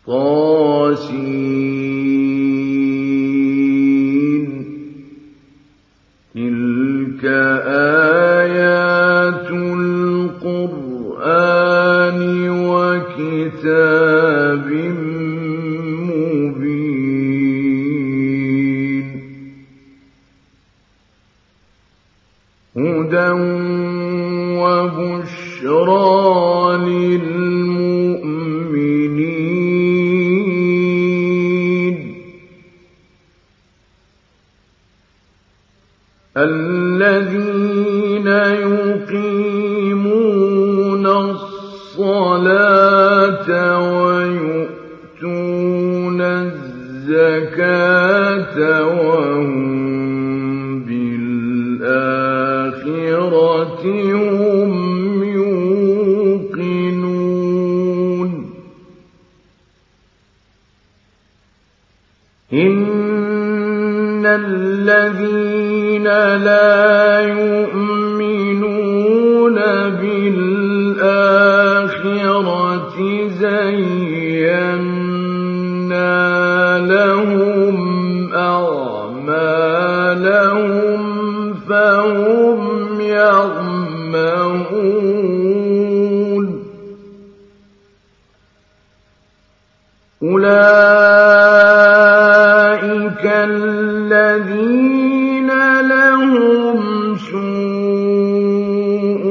طس تلك آيات القرآن وكتاب مبين هدى وبشرى للمؤمنين الذين يقيمون الصلاة ويؤتون الزكاة وهم بالآخرة هم يوقنون إن الذين لا يؤمنون بالآخرة زينا لهم أعمالهم فهم يعمهون أولئك الذين لهم سوء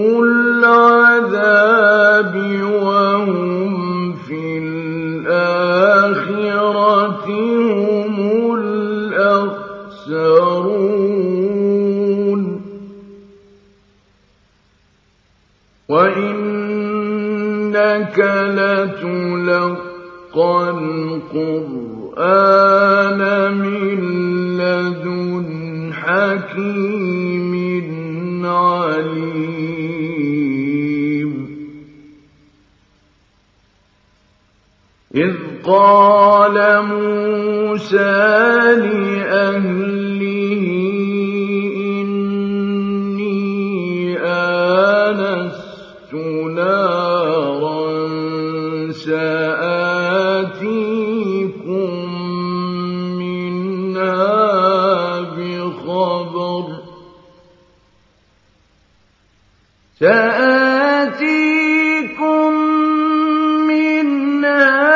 العذاب وهم في الآخرة هم الأخسرون وإنك لتلقى القرآن من لدن حكيم عليم إذ قال موسى لأهله إني آنست نارا سآتيكم منها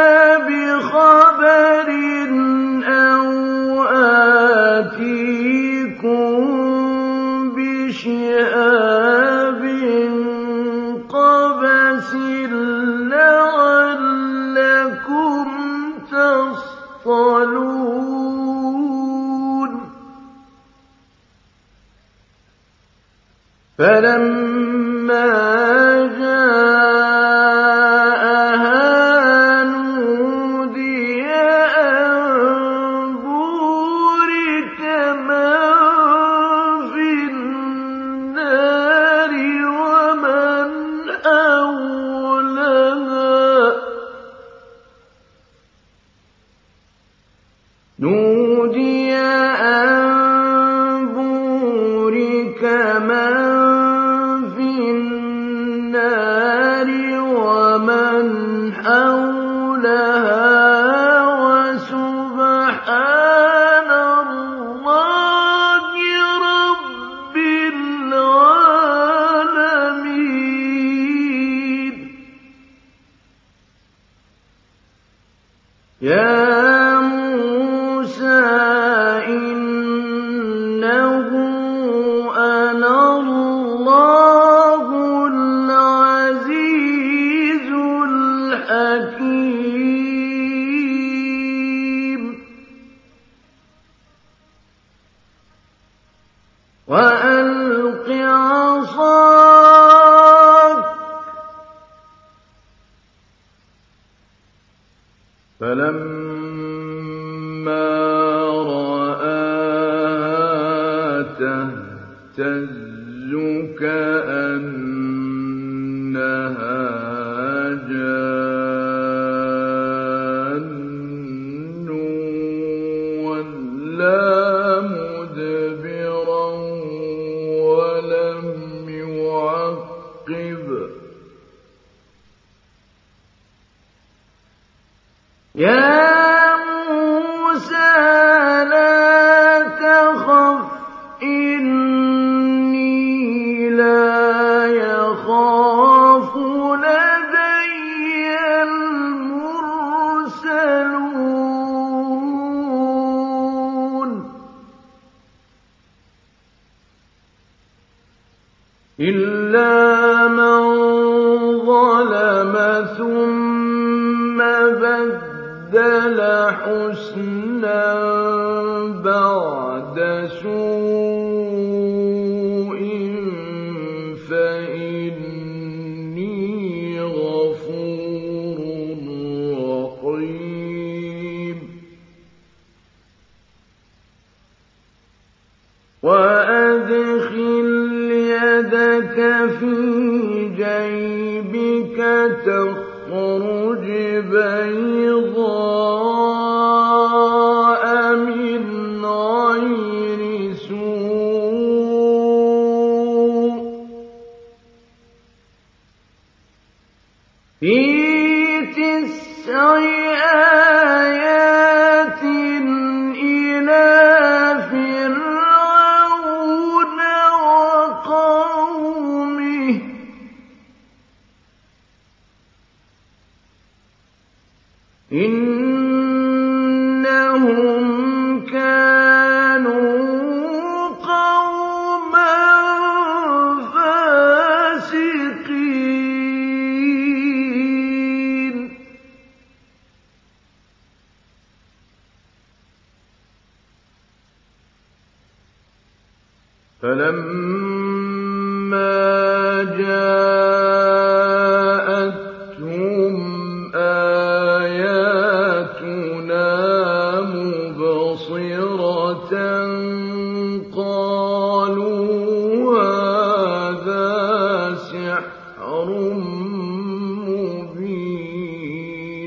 بخبر أو آتيكم بشهاب قبس لعلكم تصطلون فلما جاءها نودي أن بورك من في النار ومن حولها نودي أن بورك من وسبحان الله رب العالمين يا موسى إنه أنا الله العزيز الحكيم وألق عصاك فلما رآها تهتز كأنها جان ولا مدبرا ولم يعقب يا موسى لا تخف إني لا يخاف لدي المرسلون إلا من ظلم ثم بدل حسنا بعد سوء فإني غفور رحيم وأدخل يدك في جيبك تخرج بيضاء من غير سوء في 9 آيات إلى فرعون وقومه إنهم كانوا قوما فاسقين فلما جاءتهم آياتنا مبصرة قالوا هذا سحر مبين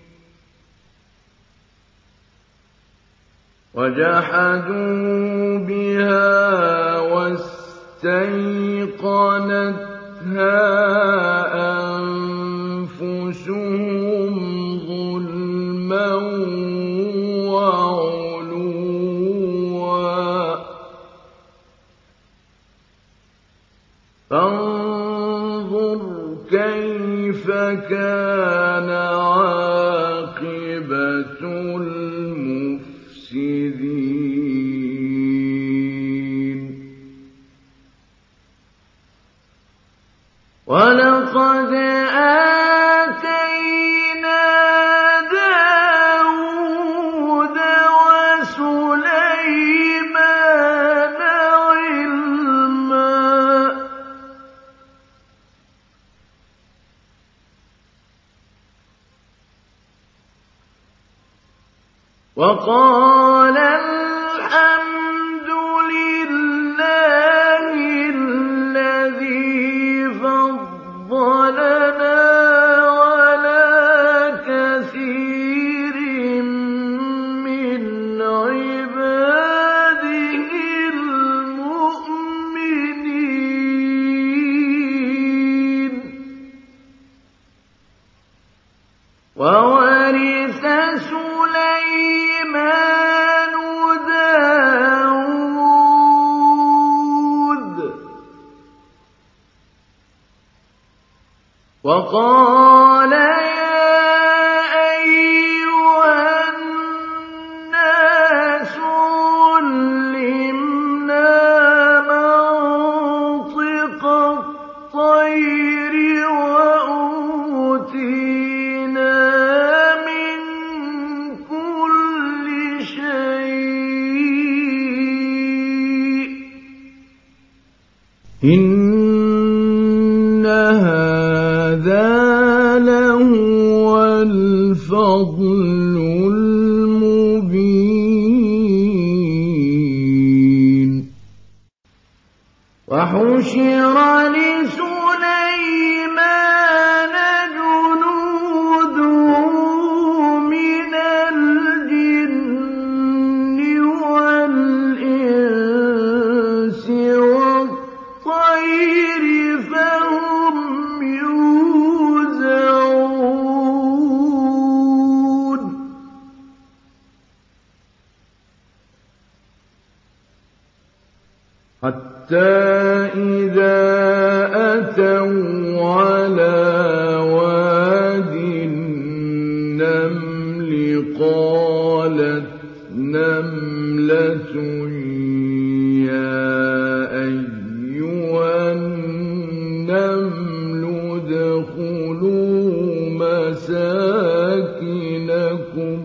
وجحدوا بها واستيقنتها أنفسهم ظلما وعلوا فانظر كيف كان عاقبة المفسدين ولقد آتينا داود وسليمان علما وقال الحمد لله الذي فضلنا على كثير من عباده المؤمنين وورث سليمان داود وقال يا أيها الناس علمنا منطق الطير وأوتينا من كل شيء إن هذا لهو الفضل المبين وحشر لسليمان جنوده من الجن والإنس والطير فهم يوزعون إذا أتوا على واد النمل قالت نملة يا أيها النمل ادخلوا مساكنكم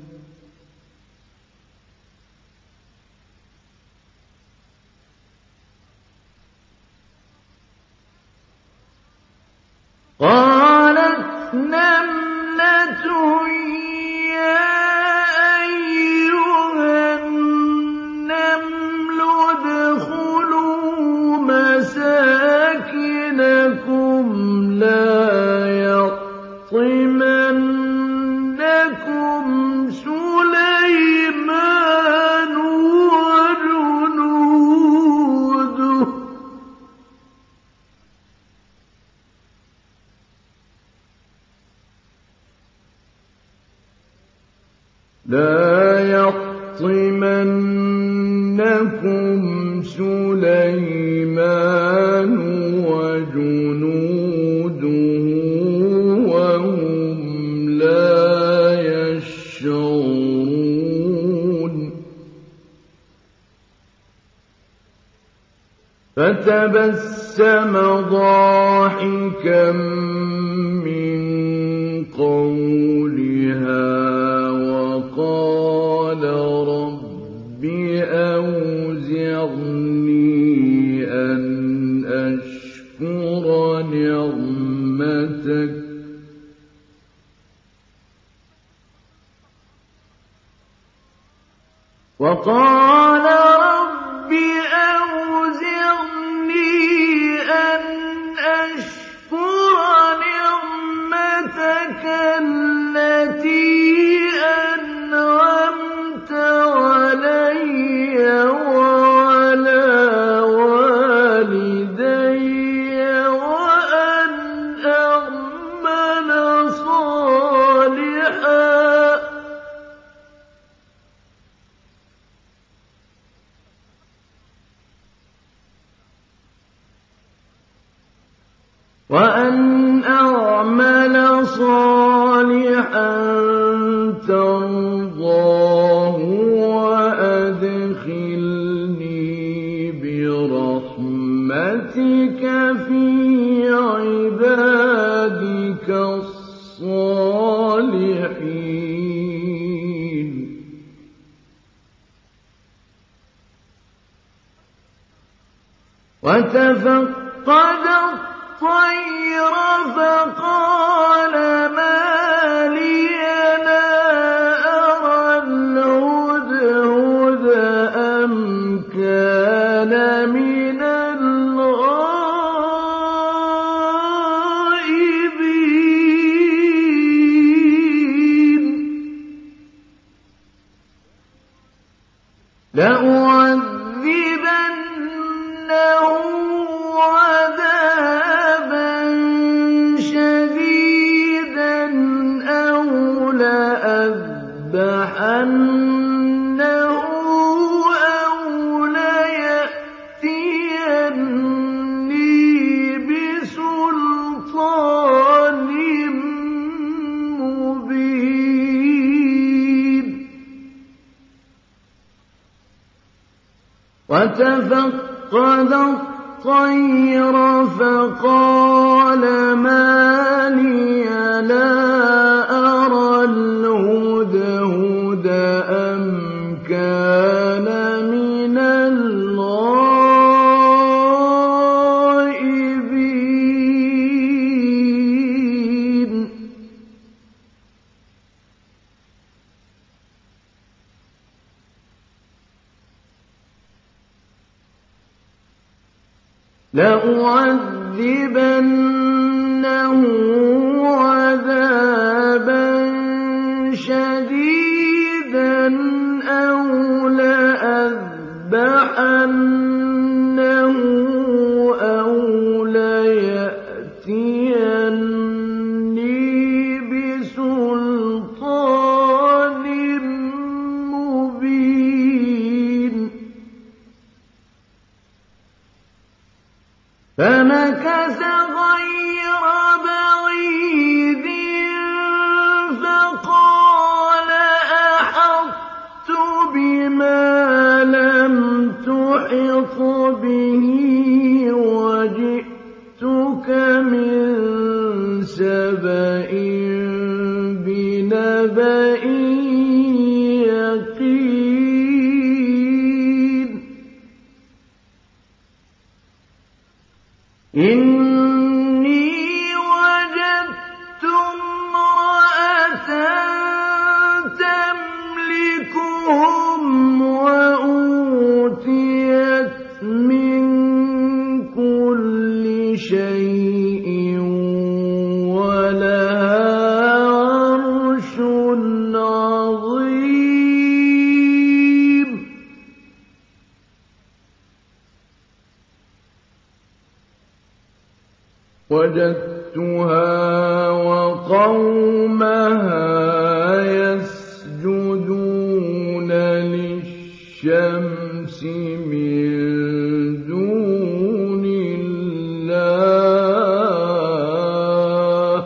قالت نملة يا أيها النمل ادخلوا مساكنكم لا يحطمنكم سليمان وجنوده وهم لا يشعرون فتبسم ضاحكا من قولها وقال رب أوزعني أن أشكر نعمتك وقال رب أوزعني أن أشكر نعمتك التي أنعمت علي وعلى والدي وأن أعمل صالحا ترضاه وأدخلني برحمتك في عبادك الصالحين وتفقد الطير فقال ما لي لا أرى الهدهد أم كان من الغائبين لأعذبنه عذابا شديدا أو لأذبحنه أو ليأتيني بسلطان مبين وتفقد الطير فقال ما لي لا أرى الهدهد أم كان من الغائبين لأعذبنه عذابا شديدا أو لأذبحنه أو ليأتيني بسلطان مبين قَالَ أَحَطتُ بِمَا لَمْ تُحِطْ بِهِ وَجِئْتُكَ مِن سَبَإٍ بِنَبَإٍ يَقِينٍ إِنِّي وَجَدتُّ امْرَأَةً تَمْلِكُهُمْ وَأُوتِيَتْ مِن كُلِّ شَيْءٍ وَلَهَا عَرْشٌ عَظِيمٌ وَجَدتُّهَا وَقَوْمَهَا يَسْجُدُونَ لِلشَّمْسِ مِن دُونِ اللَّهِ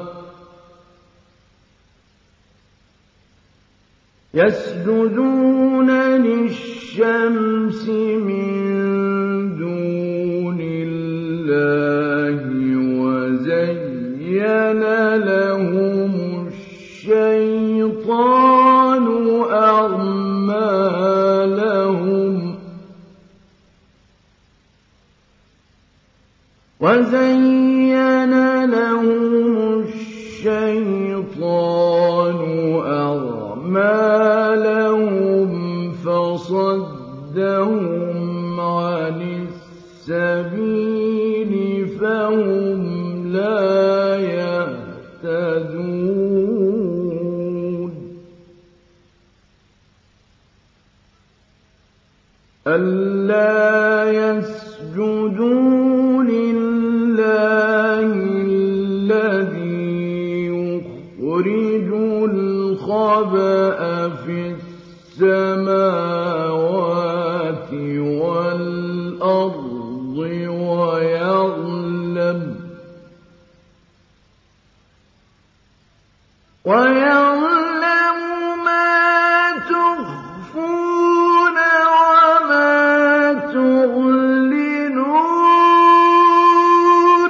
وَزَيَّنَ لَهُمُ الشَّيْطَانُ أَعْمَالَهُمْ فَصَدَّهُمْ عَنِ السَّبِيلِ فَهُمْ لَا يَهْتَدُونَ أَلَّا يَسْجُدُوا لِلَّهِ الَّذِي يُخْرِجُ الْخَبْءَ فِي السَّمَاوَاتِ وَالْأَرْضِ وَيَعْلَمُ مَا تُخْفُونَ وَمَا تُعْلِنُونَ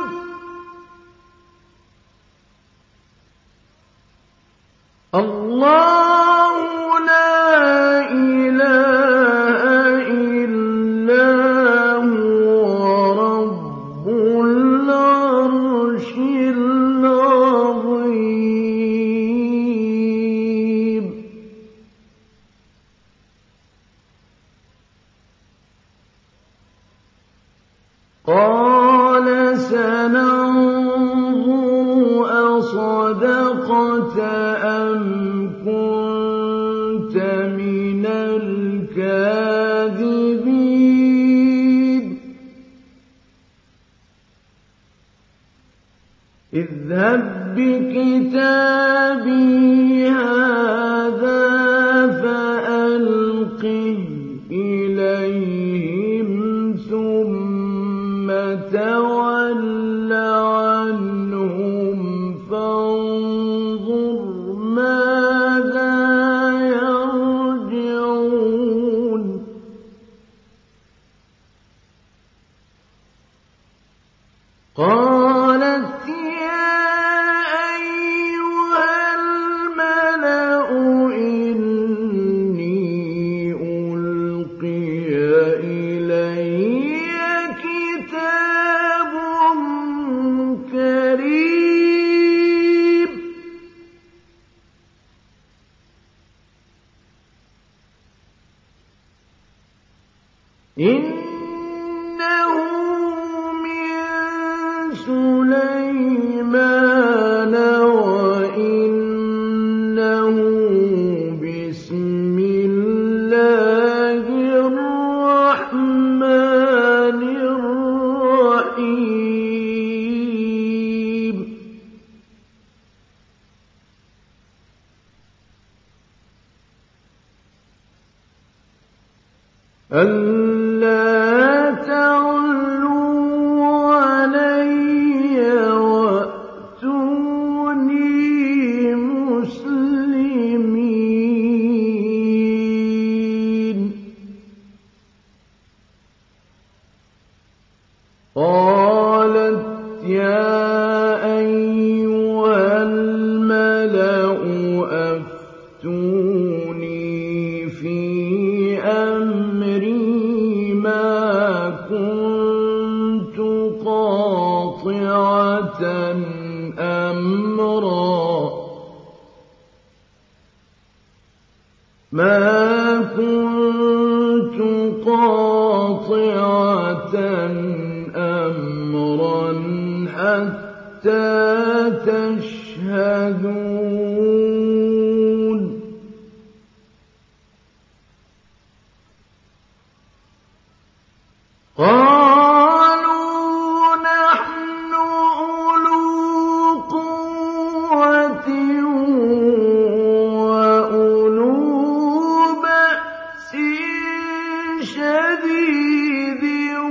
اللَّهُ لَا إِلَٰهَ إِلَّا هُوَ رَبُّ الْعَرْشِ الْعَظِيمِ قَالَ سَنَنظُرُ أَصَدَقْتَ أَمْ كُنتَ مِنَ الْكَاذِبِينَ اذْهَب بِّكِتَابِي هَٰذَا فَأَلْقِهْ إِلَيْهِمْ ثُمَّ تَوَلَّ عَنْهُمْ فَانظُرْ مَاذَا يَرْجِعُونَ قَالَتْ يَا أَيُّهَا الْمَلَأُ إِنِّي أُلْقِيَ إِلَيَّ كِتَابٌ كَرِيمٌ إِنَّهُ مِن سُلَيْمَانَ وَإِنَّهُ بِسْمِ اللَّهِ الرَّحْمَٰنِ الرَّحِيمِ أَلَّا تَعْلُوا عَلَيَّ وَأْتُونِي مُسْلِمِينَ أفتوني في أمري ما كنت قاطعة أمرا حتى تشهدون قالوا نحن أولو قوة وأولو بأس شديد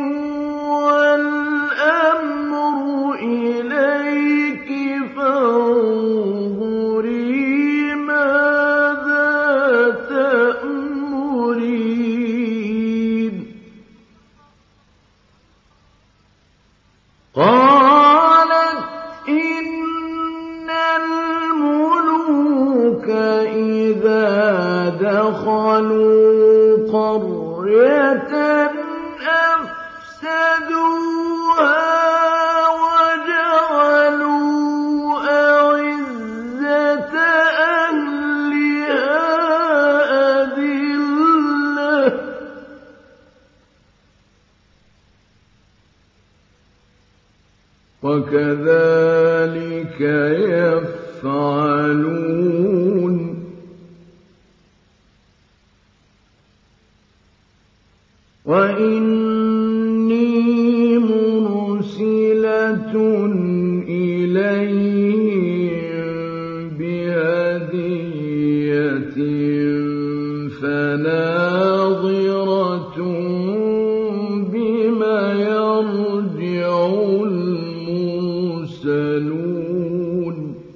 والأمر إليك فانظري ماذا تأمرين قالت إن الملوك إذا دخلوا قرية أفسدوها وجعلوا أعزة أهلها أذلة وكذلك يفعلون وإني مرسلة إليهم بهدية فناظرة بما يرجع المرسلون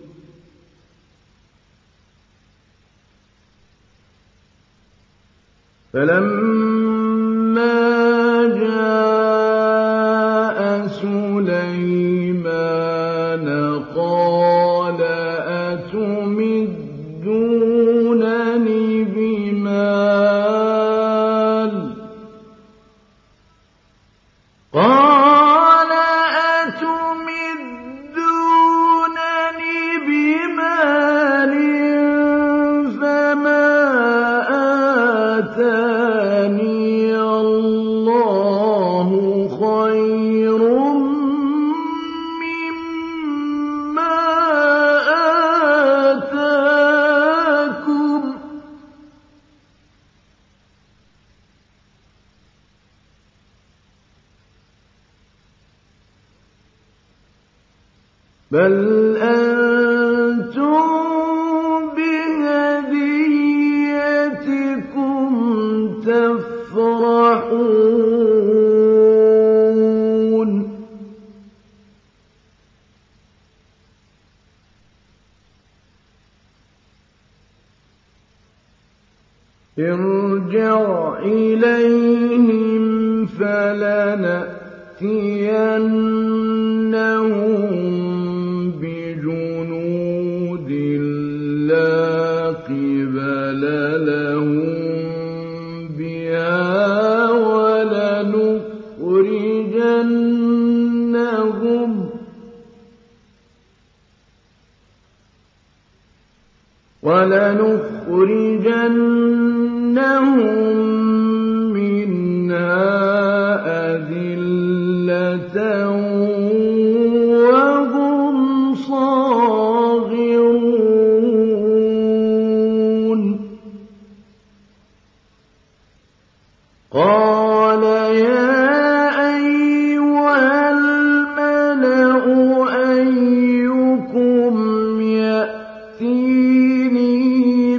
فلما جاء سليمان قال أتمدونني بمال قال أتمدونني بمال فما آتاني الله خير مما آتاكم بل أنتم بهديتكم تفرحون ارجع إليهم فلنأتينهم بجنود لا قبل لهم بها ولنخرجنهم منها أذلة وهم صاغرون قال يا أيها الملأ أيكم يأتيني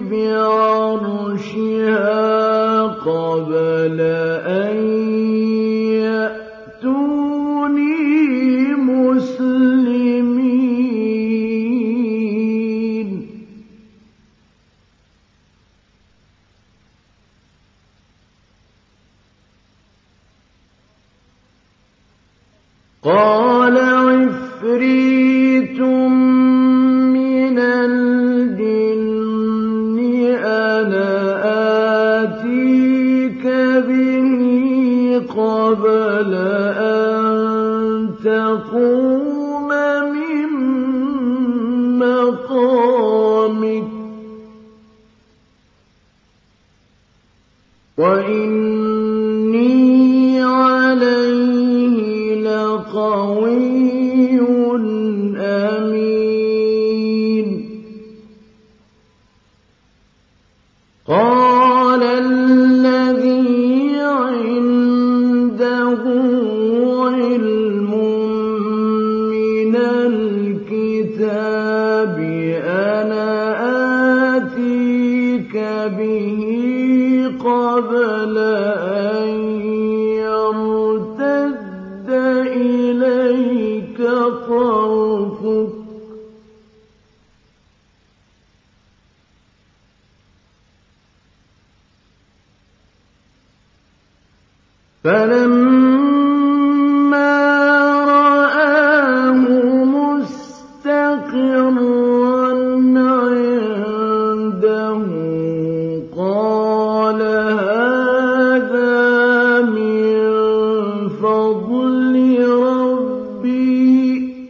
بعرشها قبل أن يأتوني مسلمين قال عفريت من الجن وَإِنِّي عَلَيْهِ لَقَوِيٌّ أَمِينٌ قَالَ الَّذِي عِندَهُ عِلْمٌ مِّنَ الْكِتَابِ أَنَا آتِيكَ بِهِ قَبْلَ أَن يَرْتَدَّ إِلَيْكَ طَرْفُكَ ۚ فَلَمَّا رَآهُ مُسْتَقِرًّا عِندَهُ قَالَ هَٰذَا مِن فَضْلِ رَبِّي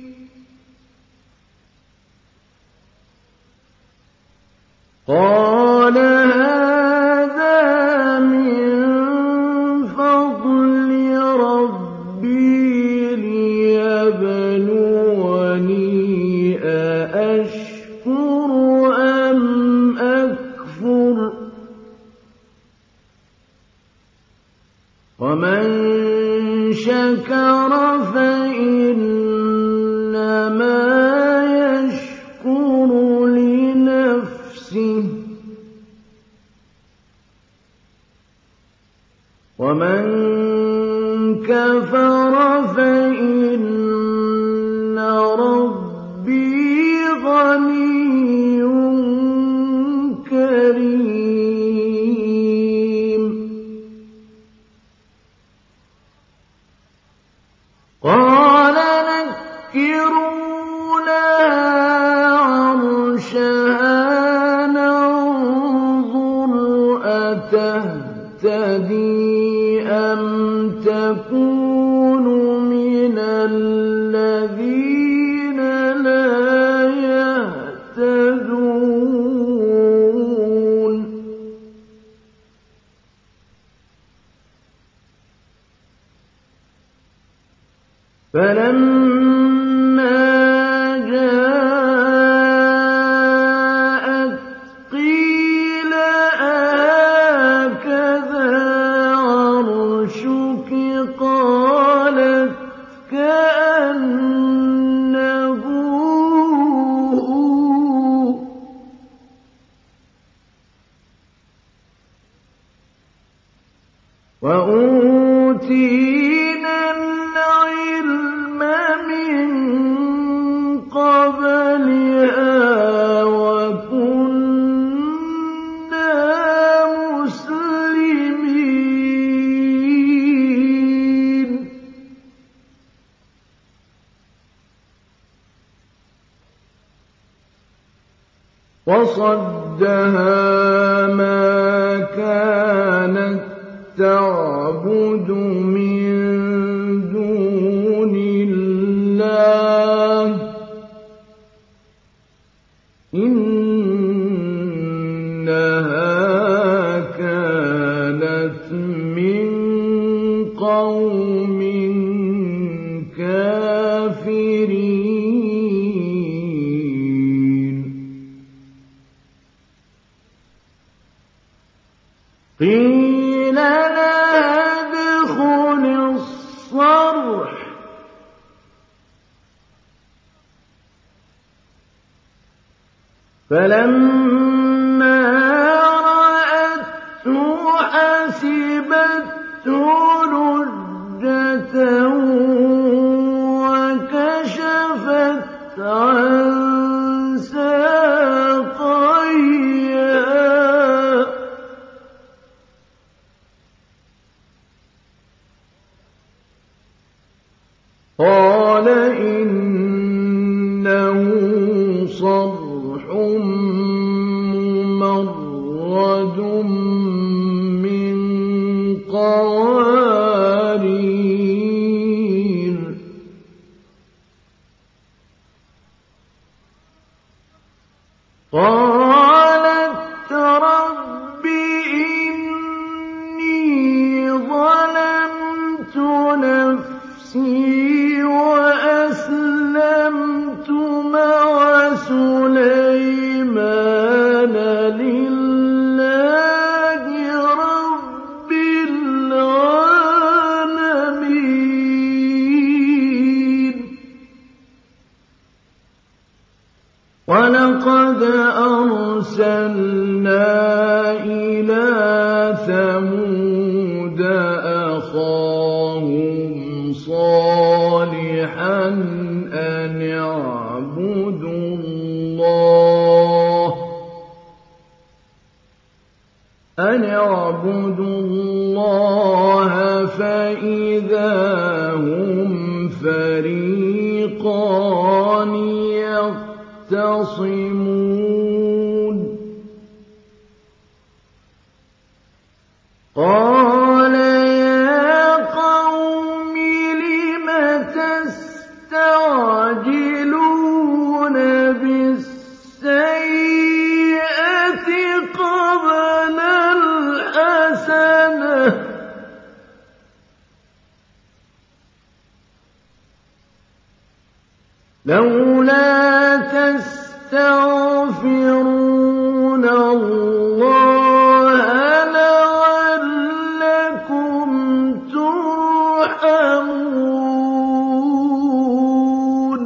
لِيَبْلُوَنِي أَأَشْكُرُ أَمْ أَكْفُرُ ۖ وَمَن شَكَرَ فَإِنَّمَا يَشْكُرُ لِنَفْسِهِ ۖ وَمَن كَفَرَ فَإِنَّ رَبِّي غَنِيٌّ كَرِيمٌ قَالَ نَكِّرُوا لَهَا عَرْشَهَا نَنظُرْ أَتَهْتَدِي أَمْ تَكُونُ مِنَ الَّذِينَ لَا يَهْتَدُونَ فَلَمَّا جَاءَتْ قِيلَ أَهَٰكَذَا عَرْشُكِ ۖ قَالَتْ كَأَنَّهُ هُوَ ۚ وَأُوتِينَا الْعِلْمَ مِن قَبْلِهَا وَكُنَّا مُسْلِمِينَ وَصَدَّهَا مَا كَانَتْ تَعْبُدُ مِن دُونِ اللَّهِ ۖ إِنَّهَا كَانَتْ مِن قَوْمٍ كَافِرِينَ قِيلَ لَهَا ادْخُلِي الصَّرْحَ ۖ فَلَمَّا رَأَتْهُ حَسِبَتْهُ لُجَّةً وَكَشَفَتْ عَن سَاقَيْهَا ۚ قَالَ إِنَّهُ صَرْحٌ أَرْسَلْنَا إِلَىٰ ثَمُودَ أَخَاهُمْ صَالِحًا أَنِ اعْبُدُوا اللَّهَ فَإِذَا هُمْ فَرِيقَانِ يَخْتَصِمُونَ قَالَ يَا قَوْمِ لِمَ تَسْتَعْجِلُونَ بِالسَّيِّئَةِ قَبْلَ الْحَسَنَةِ ۖ لَوْلَا تَسْتَغْفِرُونَ اللَّهَ لَعَلَّكُمْ تُرْحَمُونَ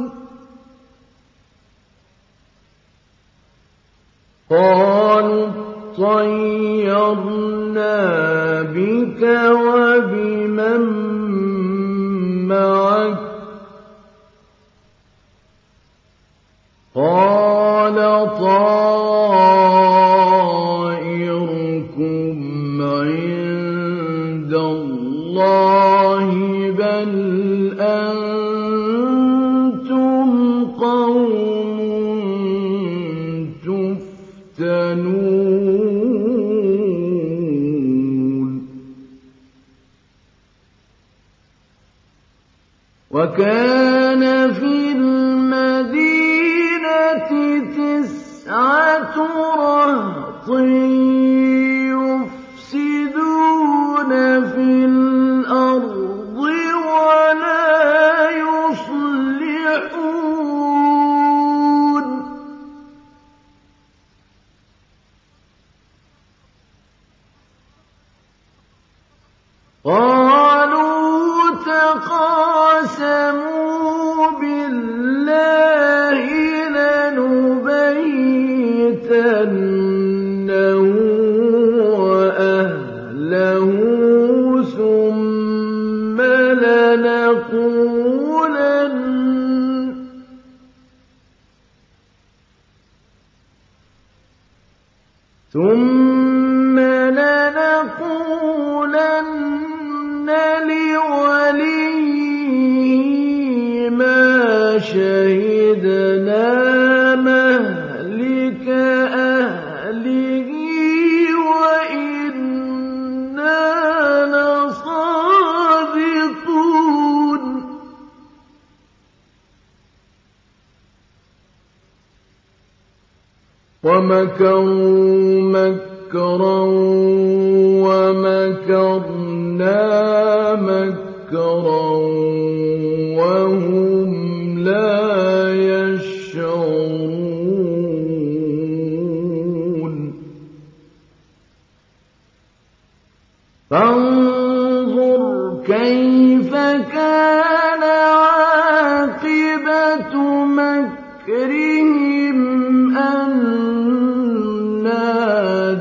قَالُوا اطَّيَّرْنَا بِكَ وَبِمَن مَّعَكَ ۚ قَالَ طَائِرُكُمْ عِندَ اللَّهِ ۖ بَلْ أَنتُمْ قَوْمٌ تُفْتَنُونَ وَكَانَ فِي الْمَدِينَةِ 9 رَهْطٍ يُفْسِدُونَ فِي الْأَرْضِ وَلَا يُصْلِحُونَ قَالُوا تَقَاسَمُوا بِاللَّهِ لَنُبَيِّتَنَّهُ وَأَهْلَهُ ثُمَّ لَنَقُولَنَّ لِوَلِيِّهِ مَا شَهِدْنَا مَهْلِكَ أَهْلِهِ وَإِنَّا لَصَادِقُونَ وَمَكَرُوا مَكْرًا وَمَكَرْنَا مَكْرًا وَهُمْ لَا يَشْعُرُونَ فَانظُرْ كَيْفَ كَانَ عَاقِبَةُ مَكْرِهِمْ أَنَّا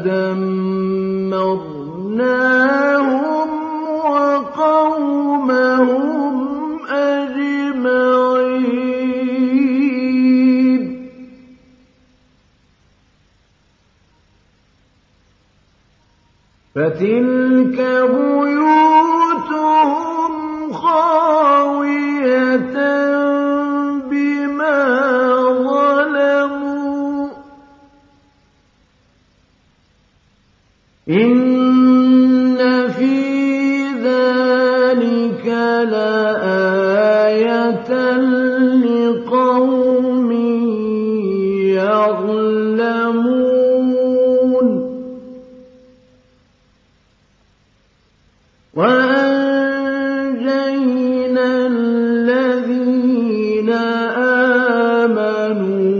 دَمَّرْنَاهُمْ وَقَوْمَهُمْ أَجْمَعِينَ فَتِلْكَ بُيُوتُهُمْ خَاوِيَةً بِمَا ظَلَمُوا ۗ إِنَّ فِي ذَلِكَ لَآيَةً لِقَوْمٍ يَعْلَمُونَ وَأَنجَيْنَا الَّذِينَ آمَنُوا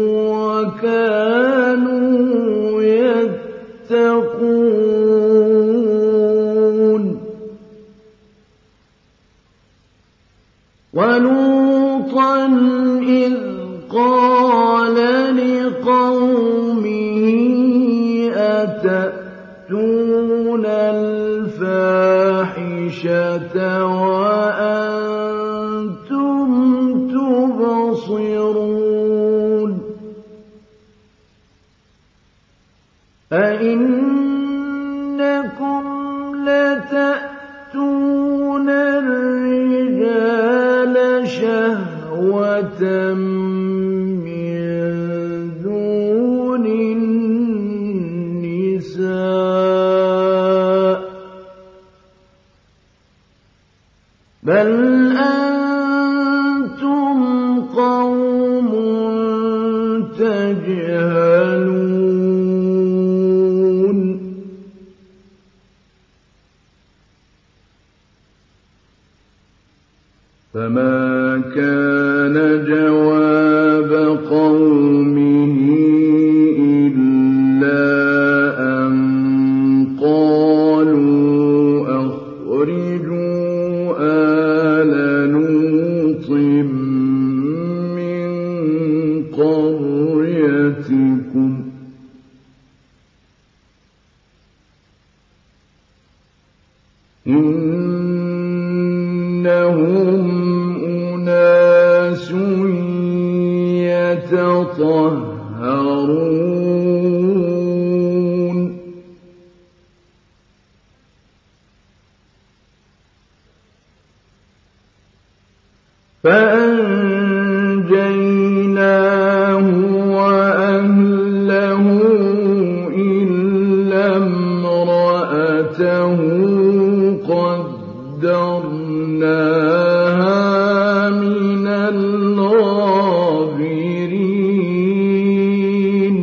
وَكَانُوا يَتَّقُونَ وَلُوطًا إِذْ قَالَ لِقَوْمِهِ وأنتم تبصرون أئنكم لتأتون الرجال شهوة من دون النساء بل أنتم قوم تجهلون فما كان جواب قومه إلا أن قالوا أخرجوا آل لوط من قريتكم إنهم أناس يتطهرون فأنجيناه وأهله إلا امرأته قدرناها من الغابرين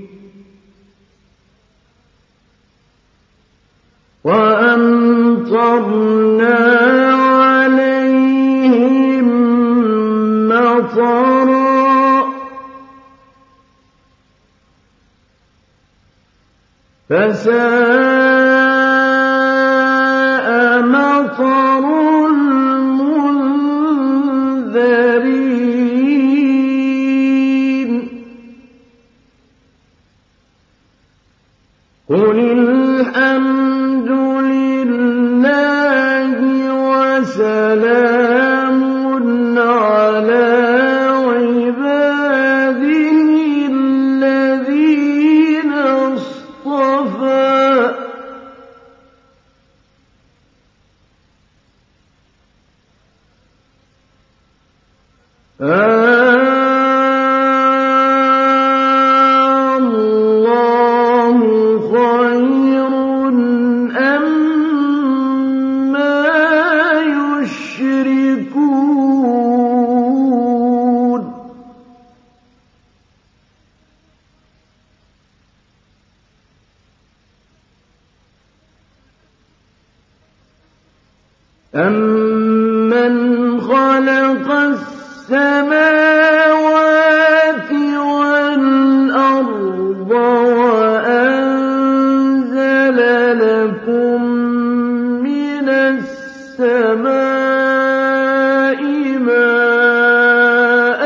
وأمطرنا عليهم مطرا فساء مطر المنذرين قل الحمد لله وسلام على عباده الذين اصطفى الله خير أما يشركون أَمَّنْ خَلَقَ السَّمَاوَاتِ وَالْأَرْضَ وَأَنزَلَ لَكُم مِّنَ السَّمَاءِ مَاءً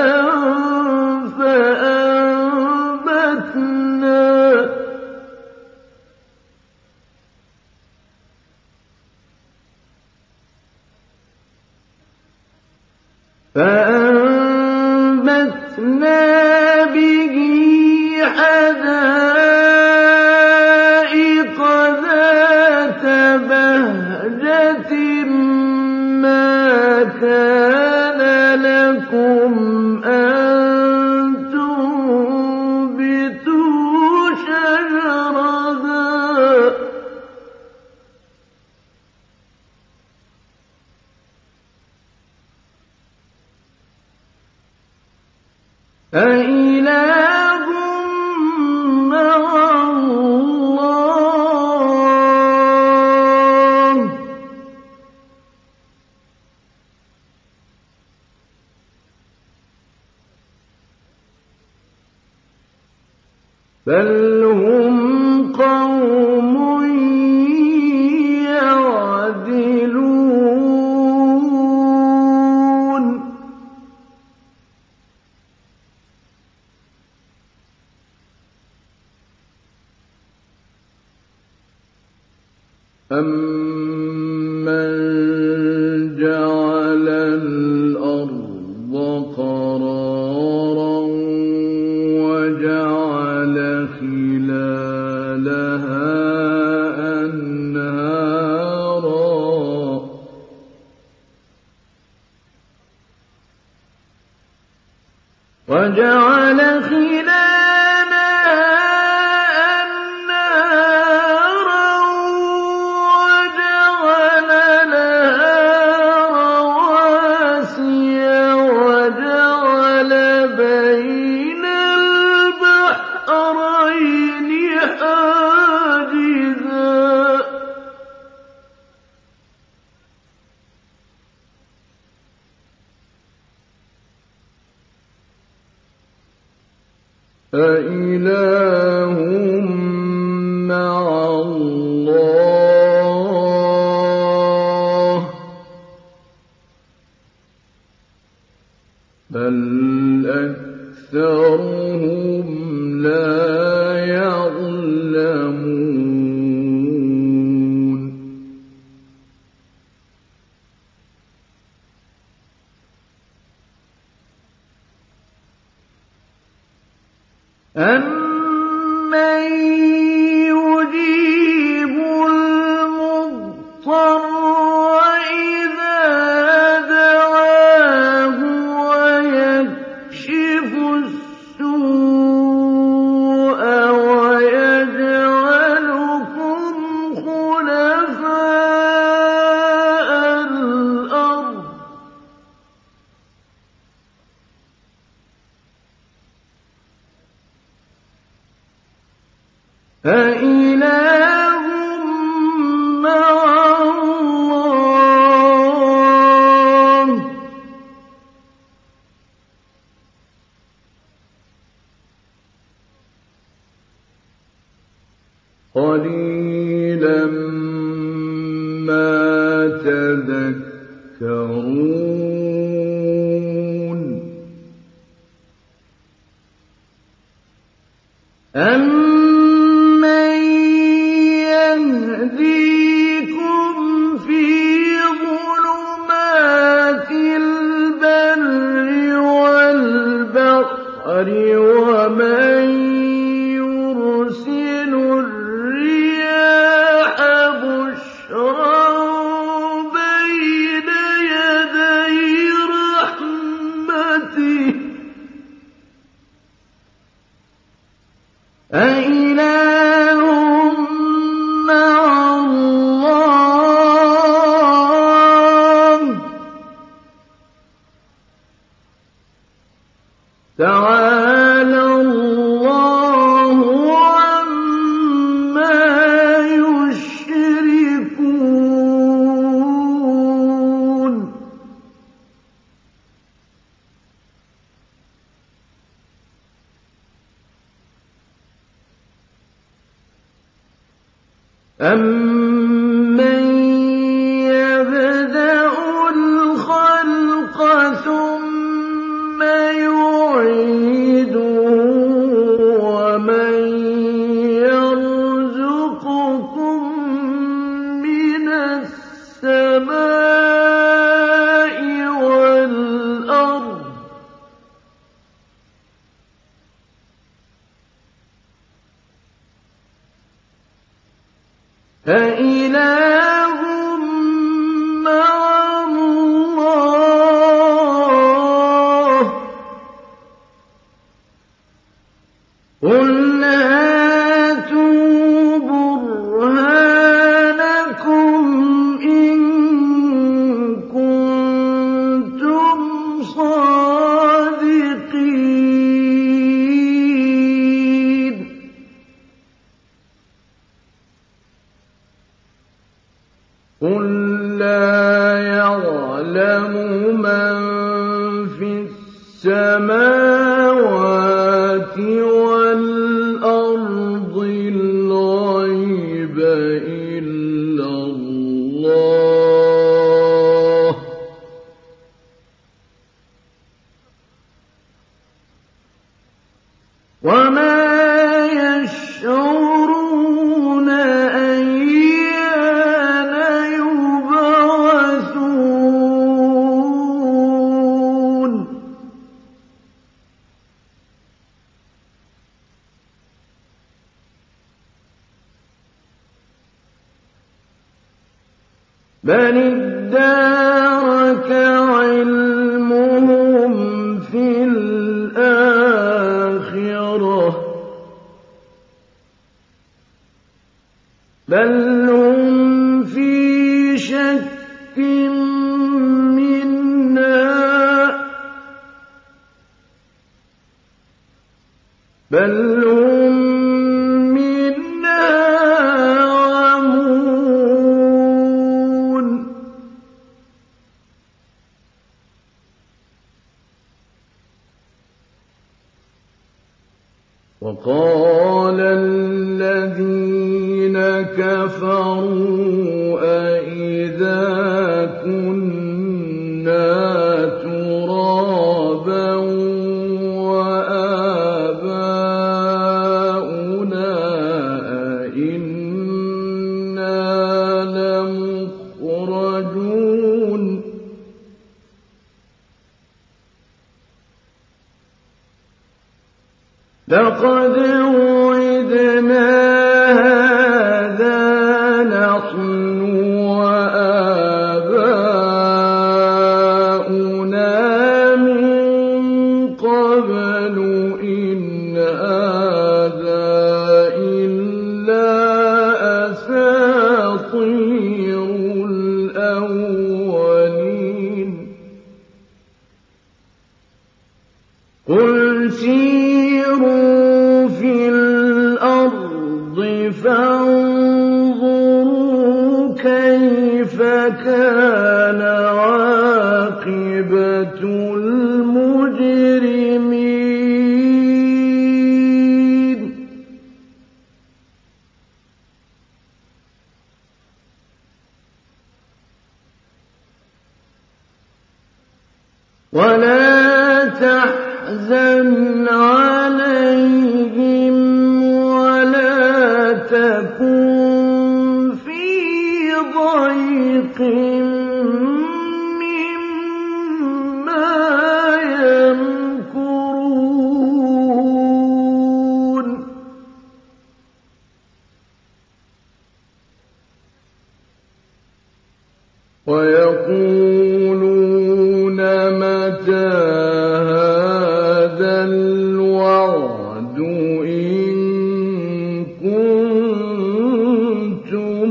فَأَنبَتْنَا بِهِ حَدَائِقَ ذَاتَ بَهْجَةٍ مَّا كَانَ لَكُمْ أَن تُنبِتُوا شَجَرَهَا أَإِلَٰهٌ مَّعَ اللَّهِ ۚ بَلْ هُمْ قَوْمٌ يَعْدِلُونَ أَمَّن لها أنهارا وجعل خلالها أنهارا وجعل لها رواسي وجعل بين البحرين حاجزا أإله مع الله بل أكثرهم لا يعلمون أَمَّن يُجِيبُ الْمُضْطَرَّ إِذَا دَعَاهُ وَيَكْشِفُ السُّوءَ وَيَجْعَلُكُمْ خُلَفَاءَ الْأَرْضِ أإله مع الله قليلا ما تذكرون أَمَّن يَهْدِيكُمْ فِي ظُلُمَاتِ الْبَرِّ وَالْبَحْرِ وَمَن يُرْسِلُ الرِّيَاحَ بُشْرًا بَيْنَ يَدَيْ رَحْمَتِهِ أإله مع الله تعالى الله عما يشركون أَمَّن يَبْدَأُ الْخَلْقَ ثُمَّ يُعِيدُهُ وَمَن يَرْزُقُكُم مِّنَ السَّمَاءِ وَالْأَرْضِ أإله مع الله قُلْ هَاتُوا بُرْهَانَكُمْ إِن كُنتُمْ صَادِقِينَ قُل لَّا يَعْلَمُ مَن فِي السَّمَاوَاتِ وَالْأَرْضِ الْغَيْبَ إِلَّا اللَّهُ وَمَا يَشْعُرُونَ أَيَّانَ يُبْعَثُونَ بل ادارك علمهم في الآخرة بل هم في شك منها بل هم منها عمون وقال الذين كفروا أئذا كنا ترابا وآباؤنا أئنا لمخرجون لقد وعدنا هذا نحن وآباؤنا من قبل إن هذا إلا أساطير الأولين قل سيروا في الأرض فانظروا كيف كان عاقبة المجرمين ولا تحزن عليهم ولا تكن في ضيق مما يمكرون ويقولون متى هذا الوعد إن كنتم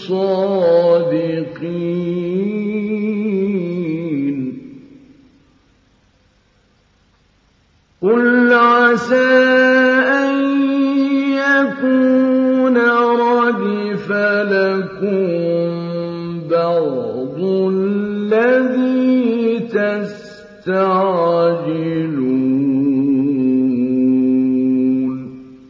صادقين قل عسى أن يكون ردف لكم بعض الذي تستعجلون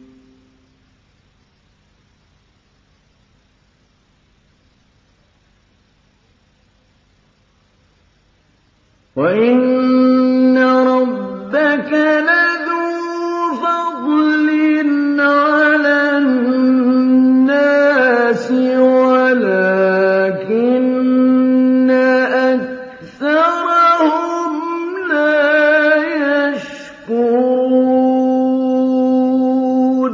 وإن ربك لذو فضل على الناس ولكن أكثرهم لا يشكرون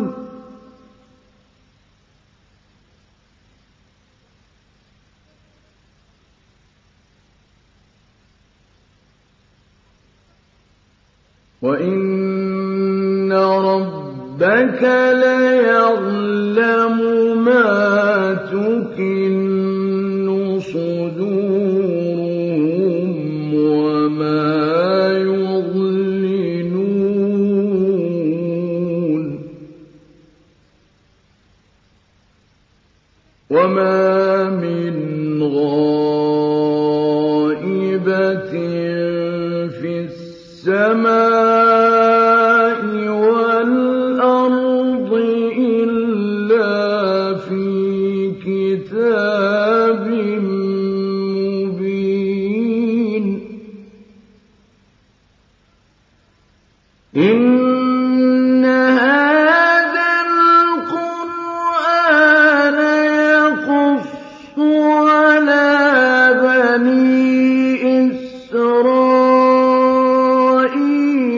وإن ربك ليعلم ما تكن صدورهم وما يعلنون وما من غائبة في السماء والأرض إلا في كتاب مبين إن هذا القرآن يقص على بني إسرائيل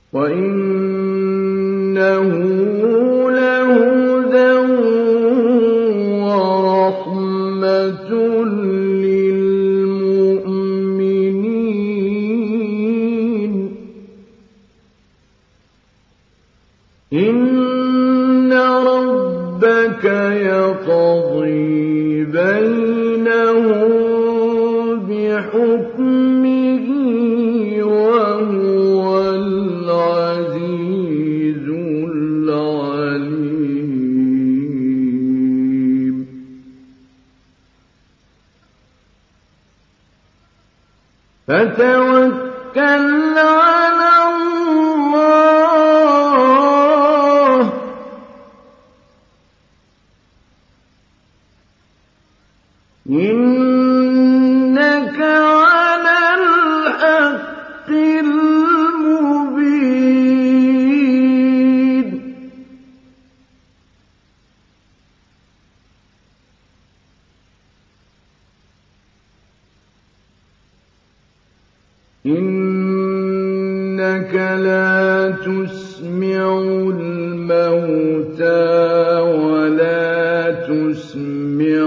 وَإِنَّهُ لَهُدًى وَرَحْمَةٌ لِّلْمُؤْمِنِينَ إِنَّ رَبَّكَ يَقْضِي بَيْنَهُم بِحُكْمِهِ وَهُوَ الْعَزِيزُ الْعَلِيمُ فَتَوَكَّلْ عَلَى اللَّهِ ۖ إِنَّكَ عَلَى الْحَقِّ الْمُبِينِ إِنَّكَ لَا تُسْمِعُ الْمَوْتَىٰ وَلَا تُسْمِعُ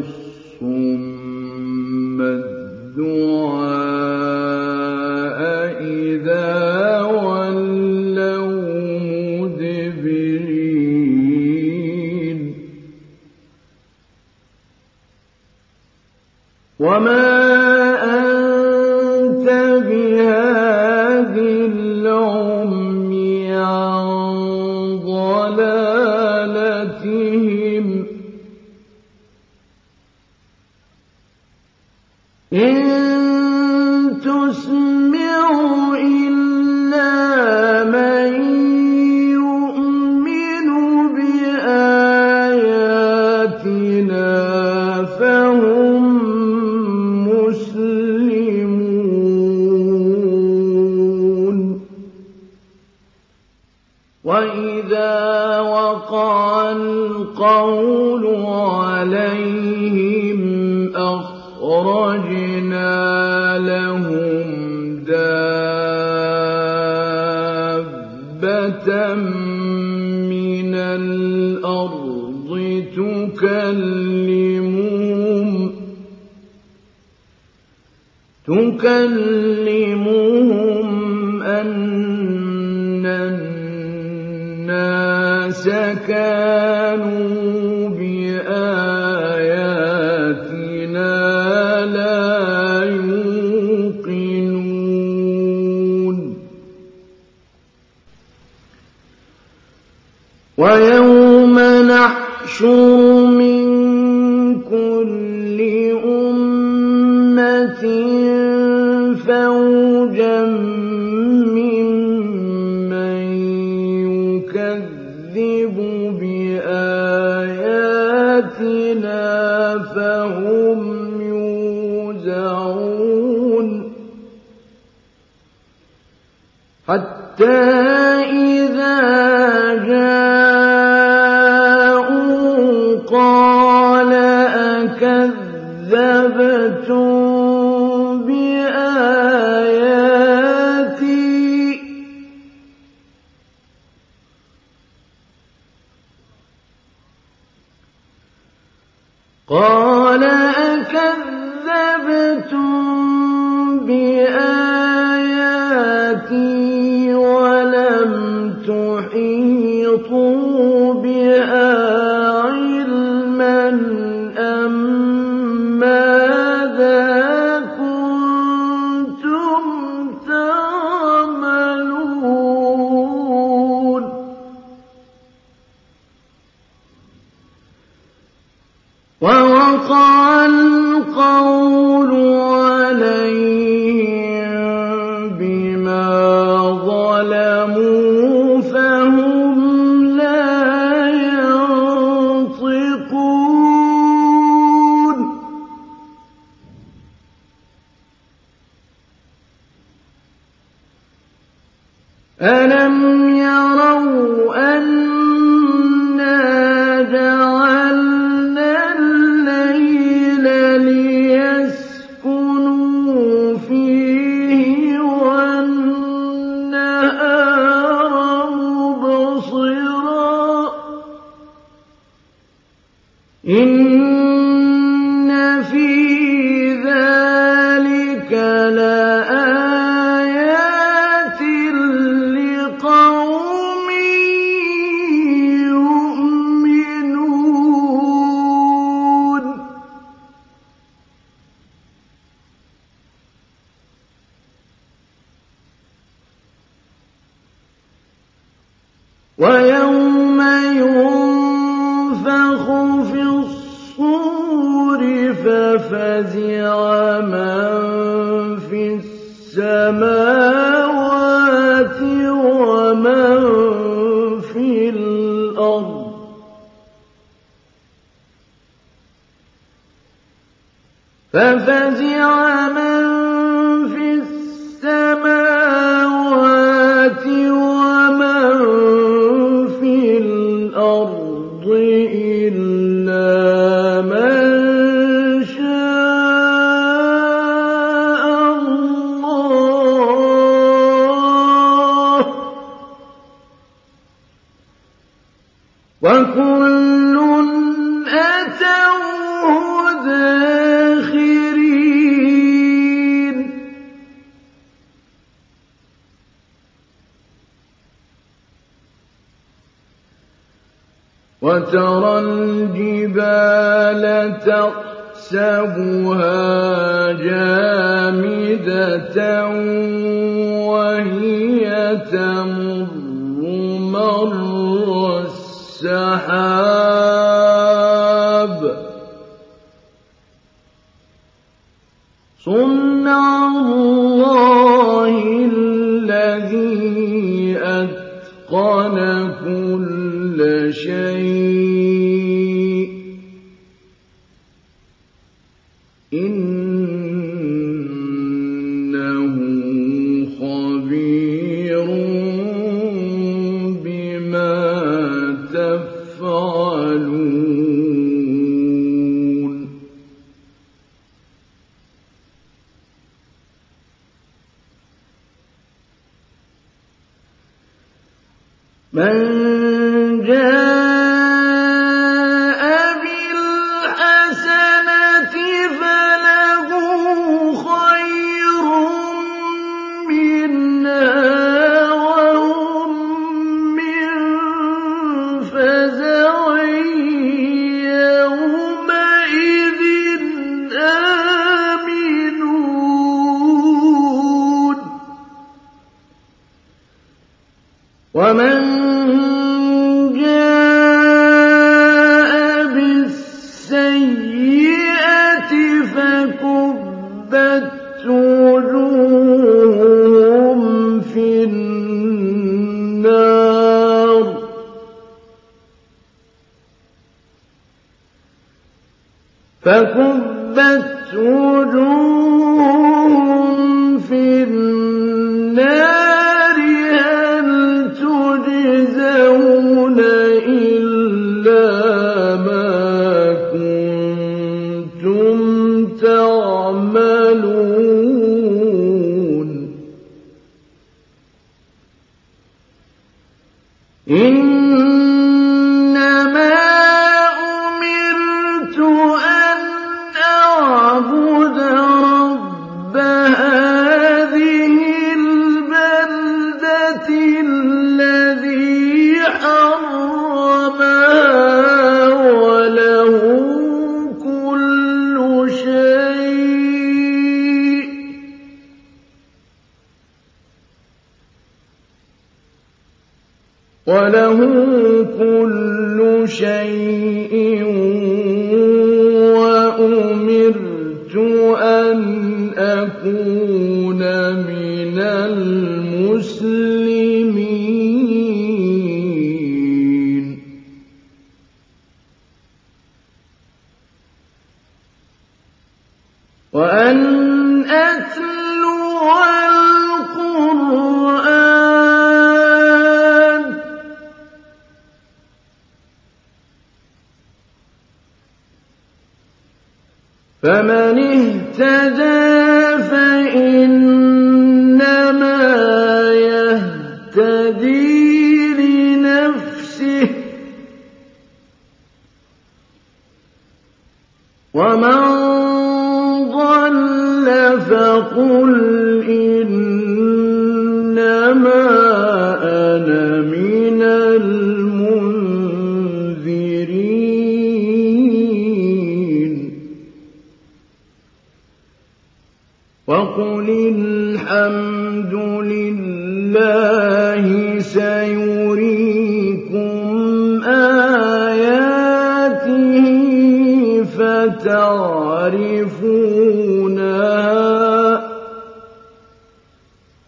الصُّمَّ الدُّعَاءَ إِذَا وَلَّوْا مُدْبِرِينَ وَمَا أَنتَ بِهَادِ الْعُمْيِ عَن ضَلَالَتِهِمْ ۖ إِن تُسْمِعُ إِلَّا مَن يُؤْمِنُ بِآيَاتِنَا فَهُم مُّسْلِمُونَ وَإِذَا وَقَعَ الْقَوْلُ عَلَيْهِمْ أَخْرَجْنَا لَهُمْ دَابَّةً مِّنَ الْأَرْضِ تُكَلِّمُهُمْ أَنَّ النَّاسَ كَانُوا بِآيَاتِنَا لَا يُوقِنُونَ وَيَوْمَ نَحْشُرُ مِن كُلِّ أُمَّةٍ فَوْجًا مِّمَّن يُكَذِّبُ بِآيَاتِنَا فَهُمْ يُوزَعُونَ حَتَّىٰ إِذَا جَاءُوا قَالَ أَكَذَّبْتُم بِآيَاتِي ۖ قَالَ أَكَذَّبْتُم بِآيَاتِي وَلَمْ تُحِيطُوا بِهَا عِلْمًا أَم مَّاذَا كُنتُمْ تَعْمَلُونَ وَوَقَعَ الْقَوْلُ عَلَيْهِم بِمَا ظَلَمُوا فَهُمْ لَا يَنطِقُونَ أَلَمْ يَرَوْا أَنَّا جَعَلْنَا اللَّيْلَ لِيَسْكُنُوا فِيهِ وَالنَّهَارَ ويوم ينفخ في الصور ففزع من في السماوات ومن في الأرض ففزع من في السماوات ومن في الأرض إلا من شاء الله وكل أتوه داخرين وترى الجبال تحسبها جامدة وهي تمر مر السحاب صنع الله الذي أتقن كل شيء إنه خبير بما تفعلون من جاء بالحسنة فله خير منها وهم من فزع يومئذ آمنون ومن جاء بالسيئة فكبت وجوههم في النار هل تجزون إلا ما كنتم تعملون إنما أمرت أن أعبد رب هذه البلدة الذي حرمها وله كل شيء وأمرت أن أكون من المسلمين وأن أتلو القرآن فمن اهتدى فإنما يهتدي لنفسه ومن ضل فقل إنما أنا من المنذرين وقل الحمد لله سيريكم تعرفونها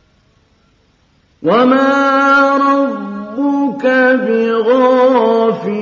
وما ربك بغافل